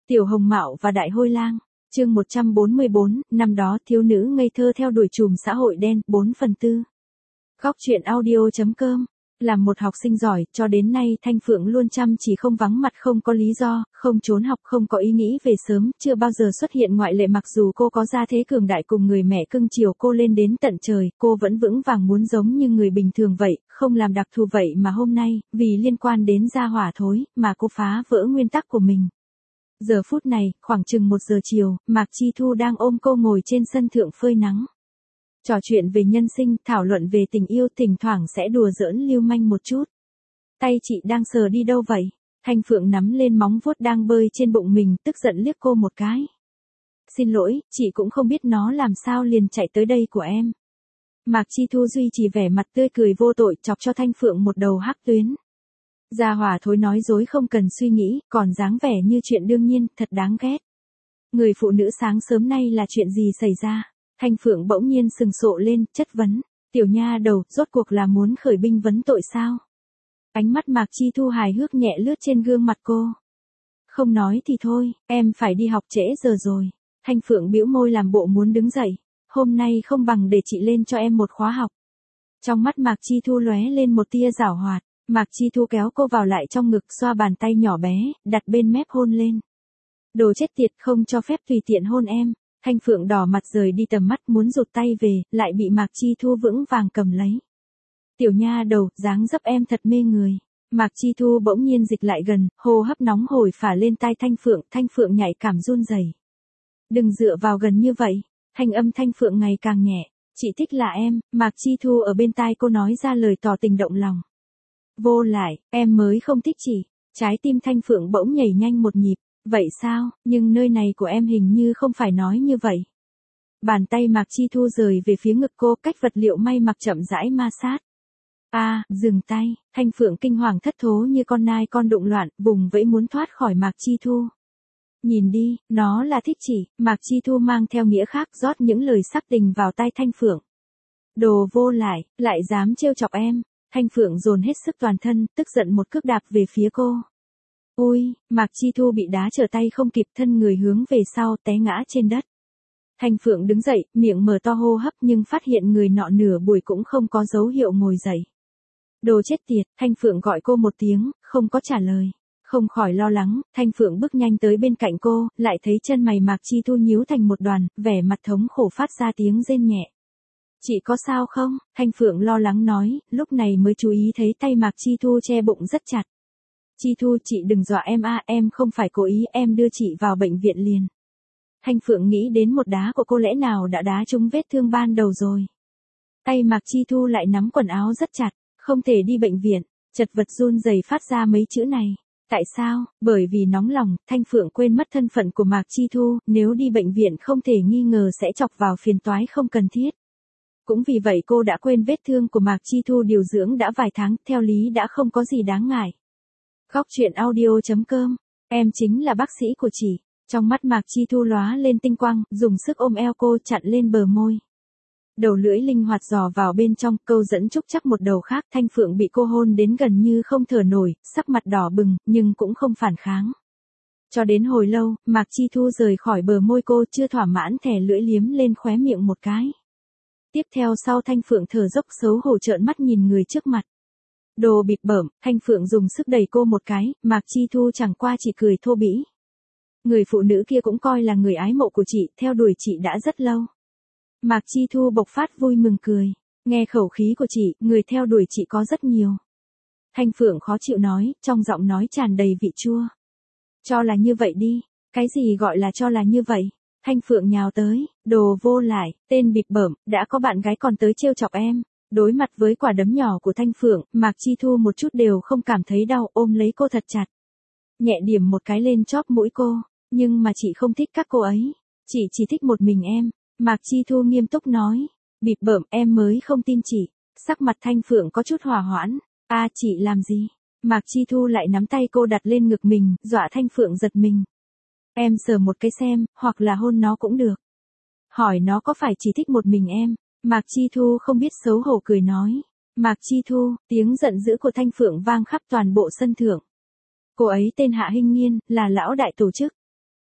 Tiểu Hồng Mạo và Đại Hôi Lang, chương 144, năm đó thiếu nữ ngây thơ theo đuổi chùm xã hội đen, 4/4. Góc truyện audio.com. Làm một học sinh giỏi, cho đến nay Thanh Phượng luôn chăm chỉ không vắng mặt không có lý do, không trốn học không có ý nghĩ về sớm, chưa bao giờ xuất hiện ngoại lệ mặc dù cô có gia thế cường đại cùng người mẹ cưng chiều cô lên đến tận trời, cô vẫn vững vàng muốn giống như người bình thường vậy, không làm đặc thù vậy mà hôm nay, vì liên quan đến gia hỏa thối, mà cô phá vỡ nguyên tắc của mình. Giờ phút này, khoảng chừng 1 giờ chiều, Mạc Chi Thu đang ôm cô ngồi trên sân thượng phơi nắng. Trò chuyện về nhân sinh, thảo luận về tình yêu, thỉnh thoảng sẽ đùa giỡn lưu manh một chút. Tay chị đang sờ đi đâu vậy? Thanh Phượng nắm lên móng vuốt đang bơi trên bụng mình, tức giận liếc cô một cái. Xin lỗi, chị cũng không biết nó làm sao liền chạy tới đây của em. Mạc Chi Thu duy trì vẻ mặt tươi cười vô tội chọc cho Thanh Phượng một đầu hắc tuyến. Gia hỏa thối nói dối không cần suy nghĩ, còn dáng vẻ như chuyện đương nhiên, thật đáng ghét. Người phụ nữ sáng sớm nay là chuyện gì xảy ra? Thanh Phượng bỗng nhiên sừng sộ lên, chất vấn. Tiểu nha đầu, rốt cuộc là muốn khởi binh vấn tội sao? Ánh mắt Mạc Chi Thu hài hước nhẹ lướt trên gương mặt cô. Không nói thì thôi, em phải đi học trễ giờ rồi. Thanh Phượng bĩu môi làm bộ muốn đứng dậy. Hôm nay không bằng để chị lên cho em một khóa học. Trong mắt Mạc Chi Thu lóe lên một tia giảo hoạt. Mạc Chi Thu kéo cô vào lại trong ngực, xoa bàn tay nhỏ bé, đặt bên mép hôn lên. Đồ chết tiệt, không cho phép tùy tiện hôn em. Thanh Phượng đỏ mặt rời đi tầm mắt muốn rụt tay về, lại bị Mạc Chi Thu vững vàng cầm lấy. Tiểu nha đầu, dáng dấp em thật mê người. Mạc Chi Thu bỗng nhiên dịch lại gần, hô hấp nóng hổi phả lên tai Thanh Phượng nhạy cảm run rẩy. Đừng dựa vào gần như vậy. Thanh âm Thanh Phượng ngày càng nhẹ. Chị thích là em. Mạc Chi Thu ở bên tai cô nói ra lời tỏ tình động lòng. Vô lại, em mới không thích chị. Trái tim Thanh Phượng bỗng nhảy nhanh một nhịp. Vậy sao, nhưng nơi này của em hình như không phải nói như vậy. Bàn tay Mạc Chi Thu rời về phía ngực cô, cách vật liệu may mặc chậm rãi ma sát. Dừng tay. Thanh Phượng kinh hoàng thất thố như con nai con đụng loạn, vùng vẫy muốn thoát khỏi Mạc Chi Thu. Nhìn đi, nó là thích chị. Mạc Chi Thu mang theo nghĩa khác rót những lời sắc tình vào tai Thanh Phượng. Đồ vô lại dám trêu chọc em. Thanh Phượng dồn hết sức toàn thân, tức giận một cước đạp về phía cô. Ui, Mạc Chi Thu bị đá trở tay không kịp, thân người hướng về sau, té ngã trên đất. Thanh Phượng đứng dậy, miệng mở to hô hấp nhưng phát hiện người nọ nửa buổi cũng không có dấu hiệu ngồi dậy. Đồ chết tiệt, Thanh Phượng gọi cô một tiếng, không có trả lời. Không khỏi lo lắng, Thanh Phượng bước nhanh tới bên cạnh cô, lại thấy chân mày Mạc Chi Thu nhíu thành một đoàn, vẻ mặt thống khổ phát ra tiếng rên nhẹ. Chị có sao không? Thanh Phượng lo lắng nói, lúc này mới chú ý thấy tay Mạc Chi Thu che bụng rất chặt. Chi Thu, chị đừng dọa em em không phải cố ý, em đưa chị vào bệnh viện liền. Thanh Phượng nghĩ đến một đá của cô lẽ nào đã đá trúng vết thương ban đầu rồi. Tay Mạc Chi Thu lại nắm quần áo rất chặt, không thể đi bệnh viện, chật vật run rẩy phát ra mấy chữ này. Tại sao? Bởi vì nóng lòng, Thanh Phượng quên mất thân phận của Mạc Chi Thu, nếu đi bệnh viện không thể nghi ngờ sẽ chọc vào phiền toái không cần thiết. Cũng vì vậy cô đã quên vết thương của Mạc Chi Thu điều dưỡng đã vài tháng, theo lý đã không có gì đáng ngại. Góc truyện audio.com, em chính là bác sĩ của chị. Trong mắt Mạc Chi Thu lóa lên tinh quang, dùng sức ôm eo cô chặn lên bờ môi. Đầu lưỡi linh hoạt dò vào bên trong, câu dẫn trúc chắc một đầu khác. Thanh Phượng bị cô hôn đến gần như không thở nổi, sắc mặt đỏ bừng, nhưng cũng không phản kháng. Cho đến hồi lâu, Mạc Chi Thu rời khỏi bờ môi cô chưa thỏa mãn thè lưỡi liếm lên khóe miệng một cái. Tiếp theo sau Thanh Phượng thở dốc xấu hổ trợn mắt nhìn người trước mặt. Đồ bịp bợm, Thanh Phượng dùng sức đẩy cô một cái, Mạc Chi Thu chẳng qua chỉ cười thô bĩ. Người phụ nữ kia cũng coi là người ái mộ của chị, theo đuổi chị đã rất lâu. Mạc Chi Thu bộc phát vui mừng cười. Nghe khẩu khí của chị, người theo đuổi chị có rất nhiều. Thanh Phượng khó chịu nói, trong giọng nói tràn đầy vị chua. Cho là như vậy đi. Cái gì gọi là cho là như vậy? Thanh Phượng nhào tới, đồ vô lại, tên bịp bợm, đã có bạn gái còn tới trêu chọc em. Đối mặt với quả đấm nhỏ của Thanh Phượng, Mạc Chi Thu một chút đều không cảm thấy đau, ôm lấy cô thật chặt. Nhẹ điểm một cái lên chóp mũi cô, nhưng mà chị không thích các cô ấy. Chị chỉ thích một mình em. Mạc Chi Thu nghiêm túc nói. Bịp bợm, em mới không tin chị. Sắc mặt Thanh Phượng có chút hòa hoãn. Chị làm gì? Mạc Chi Thu lại nắm tay cô đặt lên ngực mình, dọa Thanh Phượng giật mình. Em sờ một cái xem, hoặc là hôn nó cũng được. Hỏi nó có phải chỉ thích một mình em. Mạc Chi Thu không biết xấu hổ cười nói. Mạc Chi Thu, tiếng giận dữ của Thanh Phượng vang khắp toàn bộ sân thượng. Cô ấy tên Hạ Hinh Nghiên, là lão đại tổ chức.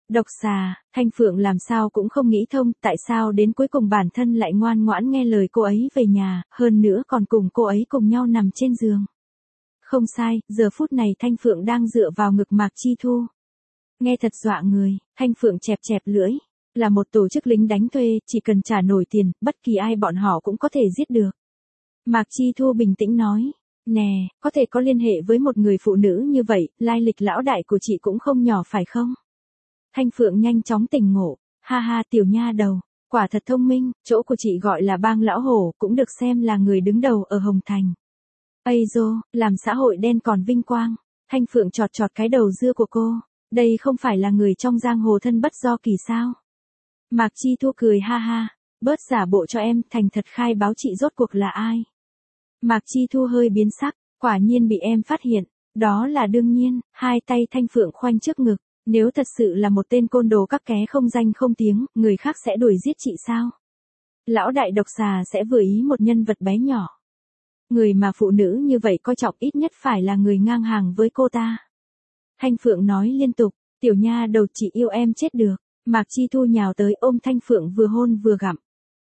Độc xà, Thanh Phượng làm sao cũng không nghĩ thông tại sao đến cuối cùng bản thân lại ngoan ngoãn nghe lời cô ấy về nhà, hơn nữa còn cùng cô ấy cùng nhau nằm trên giường. Không sai, giờ phút này Thanh Phượng đang dựa vào ngực Mạc Chi Thu. Nghe thật dọa người, Thanh Phượng chẹp chẹp lưỡi. Là một tổ chức lính đánh thuê, chỉ cần trả nổi tiền, bất kỳ ai bọn họ cũng có thể giết được. Mạc Chi Thu bình tĩnh nói. Nè, có thể có liên hệ với một người phụ nữ như vậy, lai lịch lão đại của chị cũng không nhỏ phải không? Thanh Phượng nhanh chóng tỉnh ngộ. Ha ha tiểu nha đầu, quả thật thông minh, chỗ của chị gọi là bang lão hổ, cũng được xem là người đứng đầu ở Hồng Thành. Ây dô, làm xã hội đen còn vinh quang. Thanh Phượng chọt chọt cái đầu dưa của cô. Đây không phải là người trong giang hồ thân bất do kỳ sao? Mạc Chi Thu cười ha ha. Bớt giả bộ cho em, thành thật khai báo chị rốt cuộc là ai. Mạc Chi Thu hơi biến sắc, quả nhiên bị em phát hiện. Đó là đương nhiên, hai tay Thanh Phượng khoanh trước ngực. Nếu thật sự là một tên côn đồ các ké không danh không tiếng, người khác sẽ đuổi giết chị sao? Lão đại độc xà sẽ vừa ý một nhân vật bé nhỏ. Người mà phụ nữ như vậy coi trọng ít nhất phải là người ngang hàng với cô ta. Thanh Phượng nói liên tục, tiểu nha đầu chị yêu em chết được. Mạc Chi Thu nhào tới ôm Thanh Phượng vừa hôn vừa gặm.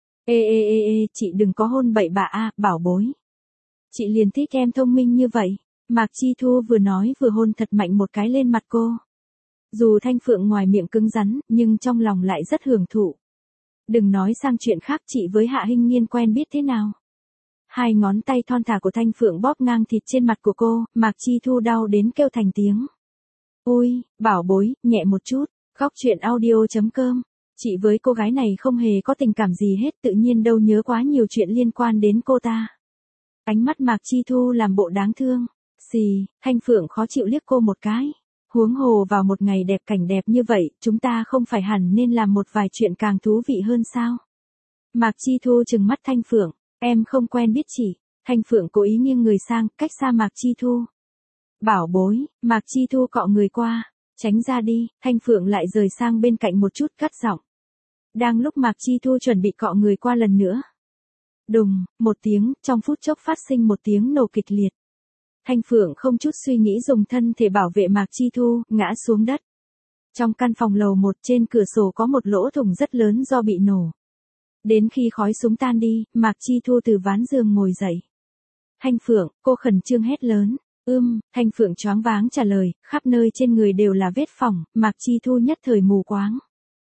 Ê, chị đừng có hôn bậy bạ a, bảo bối. Chị liền thích em thông minh như vậy. Mạc Chi Thu vừa nói vừa hôn thật mạnh một cái lên mặt cô. Dù Thanh Phượng ngoài miệng cứng rắn, nhưng trong lòng lại rất hưởng thụ. Đừng nói sang chuyện khác, chị với Hạ Hinh Nhiên quen biết thế nào. Hai ngón tay thon thả của Thanh Phượng bóp ngang thịt trên mặt của cô, Mạc Chi Thu đau đến kêu thành tiếng. Ôi, bảo bối, nhẹ một chút. Góc truyện audio.com. Chị với cô gái này không hề có tình cảm gì hết, tự nhiên đâu nhớ quá nhiều chuyện liên quan đến cô ta. Ánh mắt Mạc Chi Thu làm bộ đáng thương. Xì, Thanh Phượng khó chịu liếc cô một cái. Huống hồ vào một ngày đẹp cảnh đẹp như vậy, chúng ta không phải hẳn nên làm một vài chuyện càng thú vị hơn sao? Mạc Chi Thu trừng mắt Thanh Phượng, em không quen biết chị. Thanh Phượng cố ý nghiêng người sang, cách xa Mạc Chi Thu. Bảo bối, Mạc Chi Thu cọ người qua, tránh ra đi, Thanh Phượng lại rời sang bên cạnh một chút cắt giọng. Đang lúc Mạc Chi Thu chuẩn bị cọ người qua lần nữa. Đùng, một tiếng, trong phút chốc phát sinh một tiếng nổ kịch liệt. Thanh Phượng không chút suy nghĩ dùng thân thể bảo vệ Mạc Chi Thu, ngã xuống đất. Trong căn phòng lầu 1 trên cửa sổ có một lỗ thủng rất lớn do bị nổ. Đến khi khói súng tan đi, Mạc Chi Thu từ ván giường ngồi dậy. Thanh Phượng, cô khẩn trương hét lớn. Thanh Phượng choáng váng trả lời, khắp nơi trên người đều là vết phỏng, Mạc Chi Thu nhất thời mù quáng.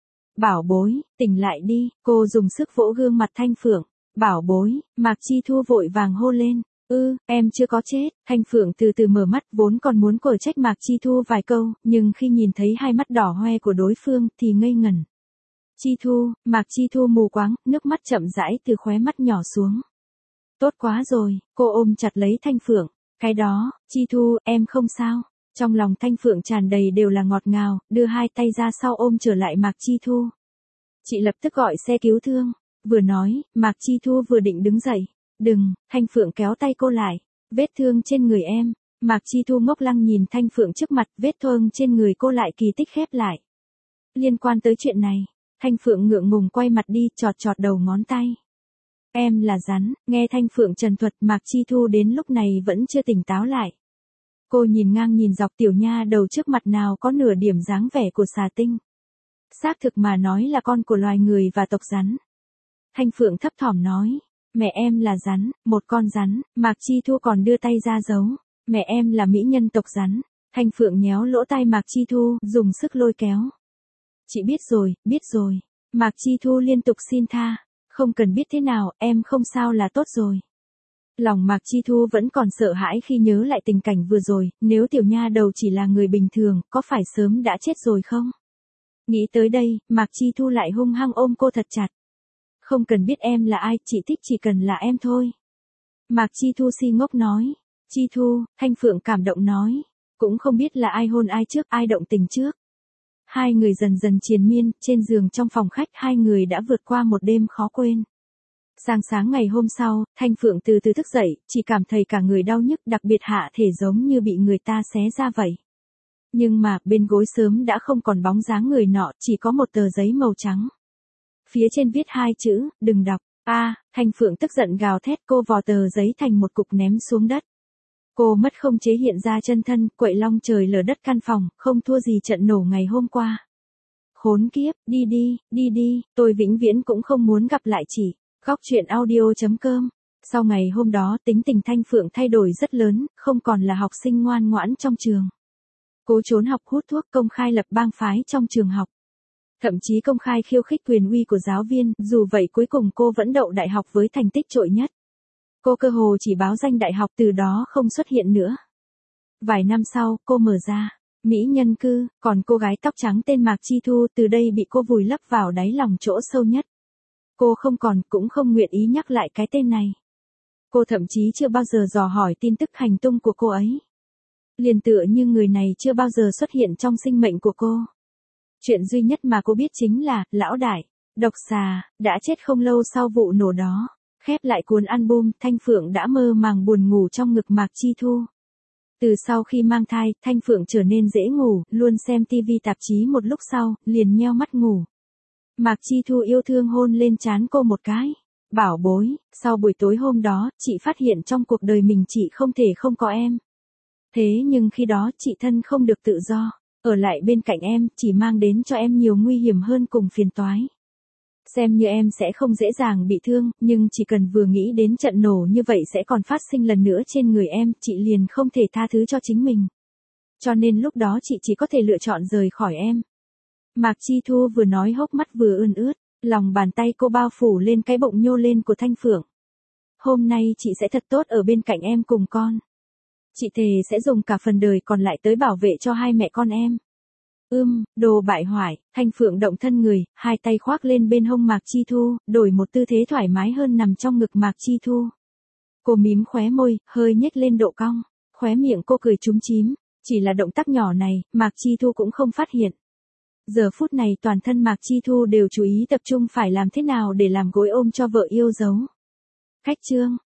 Bảo bối, tỉnh lại đi, cô dùng sức vỗ gương mặt Thanh Phượng. Bảo bối, Mạc Chi Thu vội vàng hô lên. Em chưa có chết. Thanh Phượng từ từ mở mắt, vốn còn muốn cở trách Mạc Chi Thu vài câu, nhưng khi nhìn thấy hai mắt đỏ hoe của đối phương thì ngây ngẩn. Chi Thu, Mạc Chi Thu mù quáng, nước mắt chậm rãi từ khóe mắt nhỏ xuống. Tốt quá rồi, cô ôm chặt lấy Thanh Phượng. Cái đó, Chi Thu, em không sao. Trong lòng Thanh Phượng tràn đầy đều là ngọt ngào, đưa hai tay ra sau ôm trở lại Mạc Chi Thu. Chị lập tức gọi xe cứu thương. Vừa nói, Mạc Chi Thu vừa định đứng dậy. Đừng, Thanh Phượng kéo tay cô lại. Vết thương trên người em. Mạc Chi Thu ngốc lăng nhìn Thanh Phượng trước mặt, vết thương trên người cô lại kỳ tích khép lại. Liên quan tới chuyện này, Thanh Phượng ngượng ngùng quay mặt đi, chọt chọt đầu ngón tay. Em là rắn, nghe Thanh Phượng trần thuật, Mạc Chi Thu đến lúc này vẫn chưa tỉnh táo lại. Cô nhìn ngang nhìn dọc tiểu nha đầu trước mặt nào có nửa điểm dáng vẻ của xà tinh. Xác thực mà nói là con của loài người và tộc rắn. Thanh Phượng thấp thỏm nói, mẹ em là rắn, một con rắn. Mạc Chi Thu còn đưa tay ra giấu, mẹ em là mỹ nhân tộc rắn. Thanh Phượng nhéo lỗ tai Mạc Chi Thu, dùng sức lôi kéo. Chị biết rồi. Mạc Chi Thu liên tục xin tha, không cần biết thế nào, em không sao là tốt rồi. Lòng Mạc Chi Thu vẫn còn sợ hãi khi nhớ lại tình cảnh vừa rồi, nếu tiểu nha đầu chỉ là người bình thường, có phải sớm đã chết rồi không? Nghĩ tới đây, Mạc Chi Thu lại hung hăng ôm cô thật chặt. Không cần biết em là ai, chị thích chỉ cần là em thôi. Mạc Chi Thu si ngốc nói. Chi Thu, Thanh Phượng cảm động nói. Cũng không biết là ai hôn ai trước, ai động tình trước. Hai người dần dần triền miên, trên giường trong phòng khách hai người đã vượt qua một đêm khó quên. Sáng sáng ngày hôm sau, Thanh Phượng từ từ thức dậy, chỉ cảm thấy cả người đau nhức, đặc biệt hạ thể giống như bị người ta xé ra vậy. Nhưng mà, bên gối sớm đã không còn bóng dáng người nọ, chỉ có một tờ giấy màu trắng. Phía trên viết hai chữ, đừng đọc. Thanh Phượng tức giận gào thét, cô vò tờ giấy thành một cục ném xuống đất. Cô mất không chế hiện ra chân thân, quậy long trời lở đất căn phòng, không thua gì trận nổ ngày hôm qua. Khốn kiếp, đi đi, tôi vĩnh viễn cũng không muốn gặp lại chị. Góc truyện audio.com. Sau ngày hôm đó tính tình Thanh Phượng thay đổi rất lớn, không còn là học sinh ngoan ngoãn trong trường. Cô trốn học hút thuốc, công khai lập bang phái trong trường học. Thậm chí công khai khiêu khích quyền uy của giáo viên, dù vậy cuối cùng cô vẫn đậu đại học với thành tích trội nhất. Cô cơ hồ chỉ báo danh đại học từ đó không xuất hiện nữa. Vài năm sau, cô mở ra Mỹ Nhân Cư, còn cô gái tóc trắng tên Mạc Chi Thu từ đây bị cô vùi lấp vào đáy lòng chỗ sâu nhất. Cô cũng không nguyện ý nhắc lại cái tên này. Cô thậm chí chưa bao giờ dò hỏi tin tức hành tung của cô ấy. Liền tựa như người này chưa bao giờ xuất hiện trong sinh mệnh của cô. Chuyện duy nhất mà cô biết chính là, lão đại, độc xà, đã chết không lâu sau vụ nổ đó. Khép lại cuốn album, Thanh Phượng đã mơ màng buồn ngủ trong ngực Mạc Chi Thu. Từ sau khi mang thai, Thanh Phượng trở nên dễ ngủ, luôn xem TV tạp chí một lúc sau, liền nheo mắt ngủ. Mạc Chi Thu yêu thương hôn lên trán cô một cái. Bảo bối, sau buổi tối hôm đó, chị phát hiện trong cuộc đời mình chị không thể không có em. Thế nhưng khi đó chị thân không được tự do, ở lại bên cạnh em, chỉ mang đến cho em nhiều nguy hiểm hơn cùng phiền toái. Xem như em sẽ không dễ dàng bị thương, nhưng chỉ cần vừa nghĩ đến trận nổ như vậy sẽ còn phát sinh lần nữa trên người em, chị liền không thể tha thứ cho chính mình. Cho nên lúc đó chị chỉ có thể lựa chọn rời khỏi em. Mạc Chi Thu vừa nói hốc mắt vừa ươn ướt, lòng bàn tay cô bao phủ lên cái bụng nhô lên của Thanh Phượng. Hôm nay chị sẽ thật tốt ở bên cạnh em cùng con. Chị thề sẽ dùng cả phần đời còn lại tới bảo vệ cho hai mẹ con em. Đồ bại hoại, Thanh Phượng động thân người, hai tay khoác lên bên hông Mạc Chi Thu, đổi một tư thế thoải mái hơn nằm trong ngực Mạc Chi Thu. Cô mím khóe môi, hơi nhếch lên độ cong, khóe miệng cô cười chúm chím, chỉ là động tác nhỏ này, Mạc Chi Thu cũng không phát hiện. Giờ phút này toàn thân Mạc Chi Thu đều chú ý tập trung phải làm thế nào để làm gối ôm cho vợ yêu dấu. Khách trương,